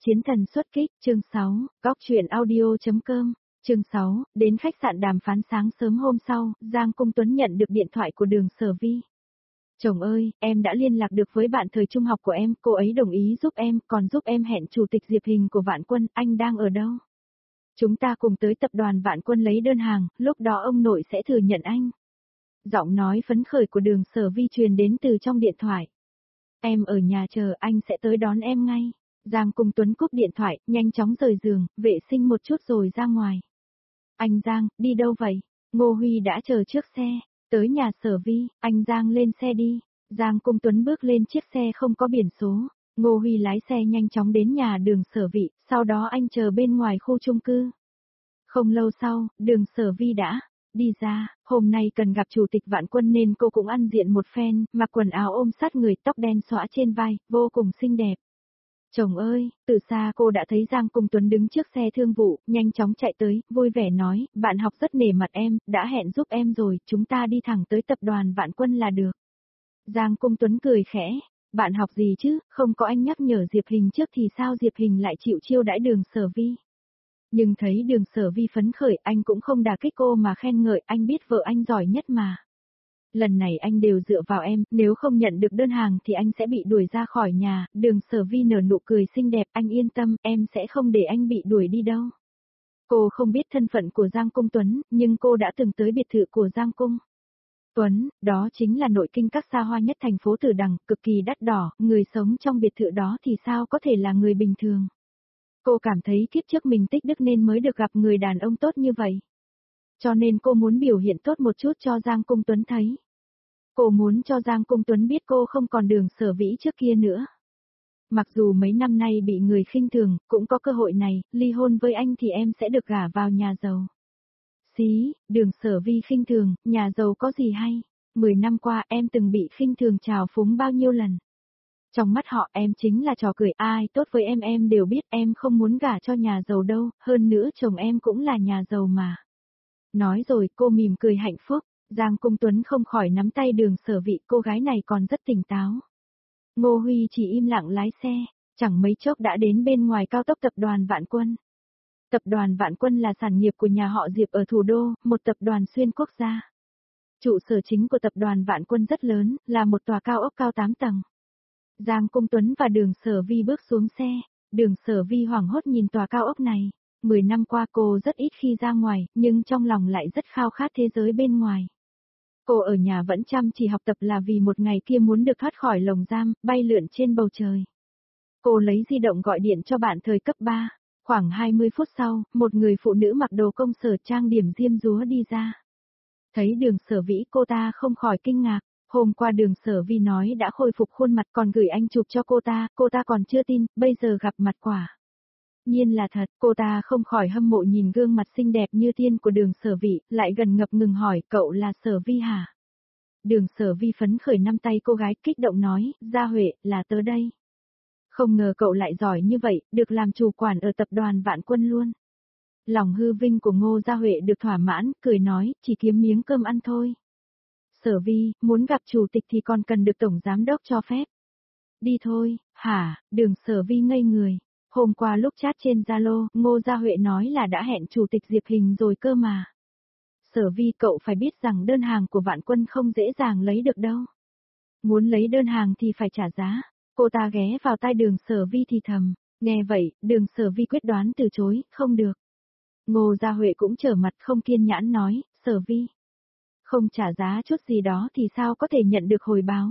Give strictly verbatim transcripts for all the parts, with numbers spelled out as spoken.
Chiến thần xuất kích, chương sáu, góc truyện audio.com, chương sáu, đến khách sạn đàm phán sáng sớm hôm sau, Giang Cung Tuấn nhận được điện thoại của Đường Sở Vi. Chồng ơi, em đã liên lạc được với bạn thời trung học của em, cô ấy đồng ý giúp em, còn giúp em hẹn chủ tịch Diệp Hình của Vạn Quân, anh đang ở đâu? Chúng ta cùng tới tập đoàn Vạn Quân lấy đơn hàng, lúc đó ông nội sẽ thừa nhận anh. Giọng nói phấn khởi của Đường Sở Vi truyền đến từ trong điện thoại. Em ở nhà chờ, anh sẽ tới đón em ngay. Giang Cung Tuấn cúp điện thoại, nhanh chóng rời giường, vệ sinh một chút rồi ra ngoài. Anh Giang, đi đâu vậy? Ngô Huy đã chờ trước xe, tới nhà Sở Vi, anh Giang lên xe đi. Giang Cung Tuấn bước lên chiếc xe không có biển số, Ngô Huy lái xe nhanh chóng đến nhà Đường Sở Vi, sau đó anh chờ bên ngoài khu chung cư. Không lâu sau, Đường Sở Vi đã đi ra, hôm nay cần gặp chủ tịch Vạn Quân nên cô cũng ăn diện một phen, mặc quần áo ôm sát người, tóc đen xõa trên vai, vô cùng xinh đẹp. Chồng ơi, từ xa cô đã thấy Giang Cung Tuấn đứng trước xe thương vụ, nhanh chóng chạy tới, vui vẻ nói, bạn học rất nể mặt em, đã hẹn giúp em rồi, chúng ta đi thẳng tới tập đoàn Vạn Quân là được. Giang Cung Tuấn cười khẽ, bạn học gì chứ, không có anh nhắc nhở Diệp Hình trước thì sao Diệp Hình lại chịu chiêu đãi Đường Sở Vi. Nhưng thấy Đường Sở Vi phấn khởi, anh cũng không đả kích cô mà khen ngợi, anh biết vợ anh giỏi nhất mà. Lần này anh đều dựa vào em, nếu không nhận được đơn hàng thì anh sẽ bị đuổi ra khỏi nhà. Đường Sở Vi nở nụ cười xinh đẹp, anh yên tâm, em sẽ không để anh bị đuổi đi đâu. Cô không biết thân phận của Giang Cung Tuấn, nhưng cô đã từng tới biệt thự của Giang Cung Tuấn, đó chính là nội kinh các xa hoa nhất thành phố Tử Đằng, cực kỳ đắt đỏ, người sống trong biệt thự đó thì sao có thể là người bình thường. Cô cảm thấy kiếp trước mình tích đức nên mới được gặp người đàn ông tốt như vậy. Cho nên cô muốn biểu hiện tốt một chút cho Giang Cung Tuấn thấy. Cô muốn cho Giang Cung Tuấn biết cô không còn Đường Sở Vĩ trước kia nữa. Mặc dù mấy năm nay bị người khinh thường, cũng có cơ hội này, ly hôn với anh thì em sẽ được gả vào nhà giàu. Xí, Đường Sở Vi khinh thường, nhà giàu có gì hay? Mười năm qua em từng bị khinh thường trào phúng bao nhiêu lần. Trong mắt họ em chính là trò cười, ai tốt với em em đều biết, em không muốn gả cho nhà giàu đâu, hơn nữa chồng em cũng là nhà giàu mà. Nói rồi cô mỉm cười hạnh phúc. Giang Cung Tuấn không khỏi nắm tay Đường Sở Vi, cô gái này còn rất tỉnh táo. Ngô Huy chỉ im lặng lái xe, chẳng mấy chốc đã đến bên ngoài cao tốc tập đoàn Vạn Quân. Tập đoàn Vạn Quân là sản nghiệp của nhà họ Diệp ở thủ đô, một tập đoàn xuyên quốc gia. Trụ sở chính của tập đoàn Vạn Quân rất lớn, là một tòa cao ốc cao tám tầng. Giang Cung Tuấn và Đường Sở Vi bước xuống xe, Đường Sở Vi hoảng hốt nhìn tòa cao ốc này. Mười năm qua cô rất ít khi ra ngoài, nhưng trong lòng lại rất khao khát thế giới bên ngoài. Cô ở nhà vẫn chăm chỉ học tập là vì một ngày kia muốn được thoát khỏi lồng giam, bay lượn trên bầu trời. Cô lấy di động gọi điện cho bạn thời cấp ba. Khoảng hai mươi phút sau, một người phụ nữ mặc đồ công sở trang điểm diêm dúa đi ra. Thấy Đường Sở Vĩ cô ta không khỏi kinh ngạc. Hôm qua Đường Sở Vi nói đã khôi phục khuôn mặt còn gửi anh chụp cho cô ta, cô ta còn chưa tin, bây giờ gặp mặt quả. Nhiên là thật, cô ta không khỏi hâm mộ nhìn gương mặt xinh đẹp như tiên của Đường Sở Vi, lại gần ngập ngừng hỏi, cậu là Sở Vi hả? Đường Sở Vi phấn khởi năm tay cô gái kích động nói, Gia Huệ, là tớ đây. Không ngờ cậu lại giỏi như vậy, được làm chủ quản ở tập đoàn Vạn Quân luôn. Lòng hư vinh của Ngô Gia Huệ được thỏa mãn, cười nói, chỉ kiếm miếng cơm ăn thôi. Sở Vi, muốn gặp chủ tịch thì còn cần được tổng giám đốc cho phép. Đi thôi, hả? Đường Sở Vi ngây người. Hôm qua lúc chat trên Zalo, Ngô Gia Huệ nói là đã hẹn chủ tịch Diệp Hình rồi cơ mà. Sở Vi, cậu phải biết rằng đơn hàng của Vạn Quân không dễ dàng lấy được đâu. Muốn lấy đơn hàng thì phải trả giá. Cô ta ghé vào tai Đường Sở Vi thì thầm. Nghe vậy, Đường Sở Vi quyết đoán từ chối, không được. Ngô Gia Huệ cũng trở mặt không kiên nhãn nói, Sở Vi. Không trả giá chút gì đó thì sao có thể nhận được hồi báo.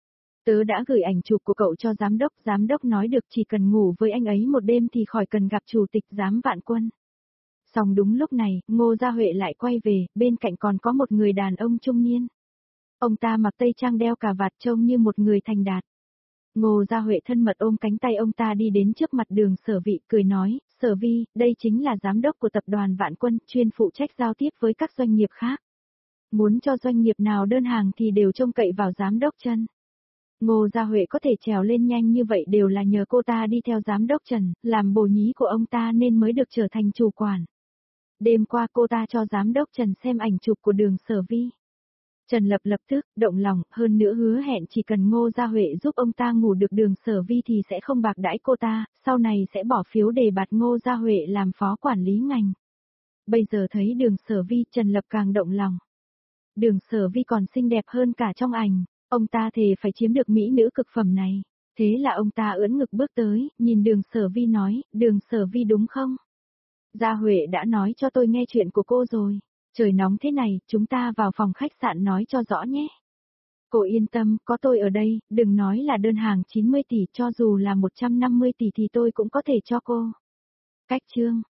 Tớ đã gửi ảnh chụp của cậu cho giám đốc, giám đốc nói được chỉ cần ngủ với anh ấy một đêm thì khỏi cần gặp chủ tịch giám Vạn Quân. Xong đúng lúc này, Ngô Gia Huệ lại quay về, bên cạnh còn có một người đàn ông trung niên. Ông ta mặc tây trang đeo cà vạt trông như một người thành đạt. Ngô Gia Huệ thân mật ôm cánh tay ông ta đi đến trước mặt Đường Sở Vi, cười nói, Sở Vi, đây chính là giám đốc của tập đoàn Vạn Quân, chuyên phụ trách giao tiếp với các doanh nghiệp khác. Muốn cho doanh nghiệp nào đơn hàng thì đều trông cậy vào giám đốc Trần. Ngô Gia Huệ có thể trèo lên nhanh như vậy đều là nhờ cô ta đi theo giám đốc Trần, làm bồ nhí của ông ta nên mới được trở thành chủ quản. Đêm qua cô ta cho giám đốc Trần xem ảnh chụp của Đường Sở Vi. Trần Lập lập tức, động lòng, hơn nữa hứa hẹn chỉ cần Ngô Gia Huệ giúp ông ta ngủ được Đường Sở Vi thì sẽ không bạc đãi cô ta, sau này sẽ bỏ phiếu đề bạt Ngô Gia Huệ làm phó quản lý ngành. Bây giờ thấy Đường Sở Vi, Trần Lập càng động lòng. Đường Sở Vi còn xinh đẹp hơn cả trong ảnh, ông ta thề phải chiếm được mỹ nữ cực phẩm này. Thế là ông ta ưỡn ngực bước tới, nhìn Đường Sở Vi nói, Đường Sở Vi đúng không? Gia Huệ đã nói cho tôi nghe chuyện của cô rồi. Trời nóng thế này, chúng ta vào phòng khách sạn nói cho rõ nhé. Cô yên tâm, có tôi ở đây, đừng nói là đơn hàng chín mươi tỷ, cho dù là một trăm năm mươi tỷ thì tôi cũng có thể cho cô. Cách chương